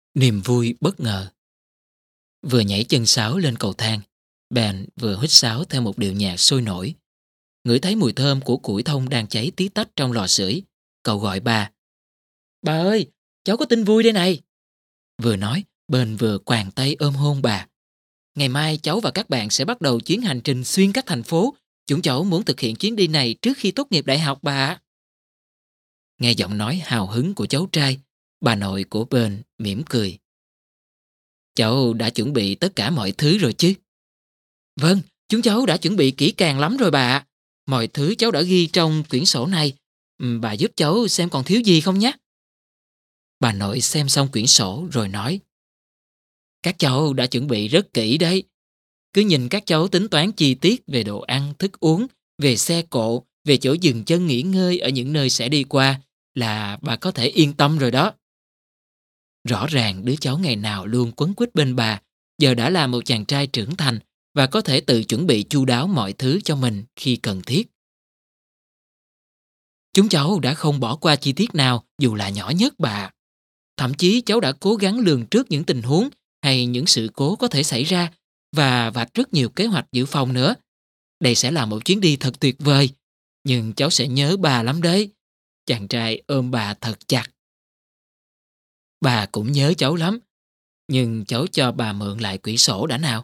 Niềm vui bất ngờ. Vừa nhảy chân sáo lên cầu thang, Ben vừa huýt sáo theo một điệu nhạc sôi nổi. Ngửi thấy mùi thơm của củi thông đang cháy tí tách trong lò sưởi, cậu gọi bà. Bà ơi, cháu có tin vui đây này. Vừa nói, Ben vừa quàng tay ôm hôn bà. Ngày mai cháu và các bạn sẽ bắt đầu chuyến hành trình xuyên các thành phố. Chúng cháu muốn thực hiện chuyến đi này trước khi tốt nghiệp đại học bà ạ. Nghe giọng nói hào hứng của cháu trai, bà nội của Ben mỉm cười. Cháu đã chuẩn bị tất cả mọi thứ rồi chứ? Vâng, chúng cháu đã chuẩn bị kỹ càng lắm rồi bà ạ. Mọi thứ cháu đã ghi trong quyển sổ này. Bà giúp cháu xem còn thiếu gì không nhé? Bà nội xem xong quyển sổ rồi nói. Các cháu đã chuẩn bị rất kỹ đấy. Cứ nhìn các cháu tính toán chi tiết về đồ ăn, thức uống, về xe cộ, về chỗ dừng chân nghỉ ngơi ở những nơi sẽ đi qua là bà có thể yên tâm rồi đó. Rõ ràng đứa cháu ngày nào luôn quấn quýt bên bà, giờ đã là một chàng trai trưởng thành và có thể tự chuẩn bị chu đáo mọi thứ cho mình khi cần thiết. Chúng cháu đã không bỏ qua chi tiết nào dù là nhỏ nhất bà. Thậm chí cháu đã cố gắng lường trước những tình huống hay những sự cố có thể xảy ra và vạch rất nhiều kế hoạch dự phòng nữa. Đây sẽ là một chuyến đi thật tuyệt vời, nhưng cháu sẽ nhớ bà lắm đấy. Chàng trai ôm bà thật chặt. Bà cũng nhớ cháu lắm, nhưng cháu cho bà mượn lại quyển sổ đã nào.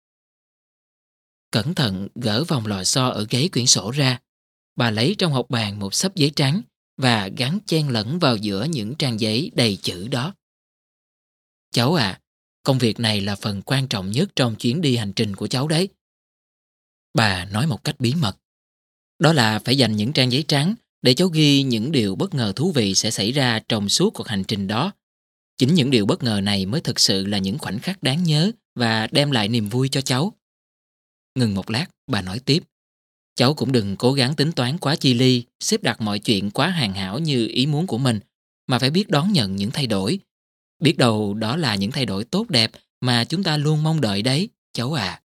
Cẩn thận gỡ vòng lò xo ở gáy quyển sổ ra. Bà lấy trong hộc bàn một xấp giấy trắng và gắn chen lẫn vào giữa những trang giấy đầy chữ đó. Cháu à, công việc này là phần quan trọng nhất trong chuyến đi hành trình của cháu đấy. Bà nói một cách bí mật. Đó là phải dành những trang giấy trắng để cháu ghi những điều bất ngờ thú vị sẽ xảy ra trong suốt cuộc hành trình đó. Chính những điều bất ngờ này mới thực sự là những khoảnh khắc đáng nhớ và đem lại niềm vui cho cháu. Ngừng một lát, bà nói tiếp. Cháu cũng đừng cố gắng tính toán quá chi ly, xếp đặt mọi chuyện quá hoàn hảo như ý muốn của mình, mà phải biết đón nhận những thay đổi. Biết đâu đó là những thay đổi tốt đẹp mà chúng ta luôn mong đợi đấy, cháu à.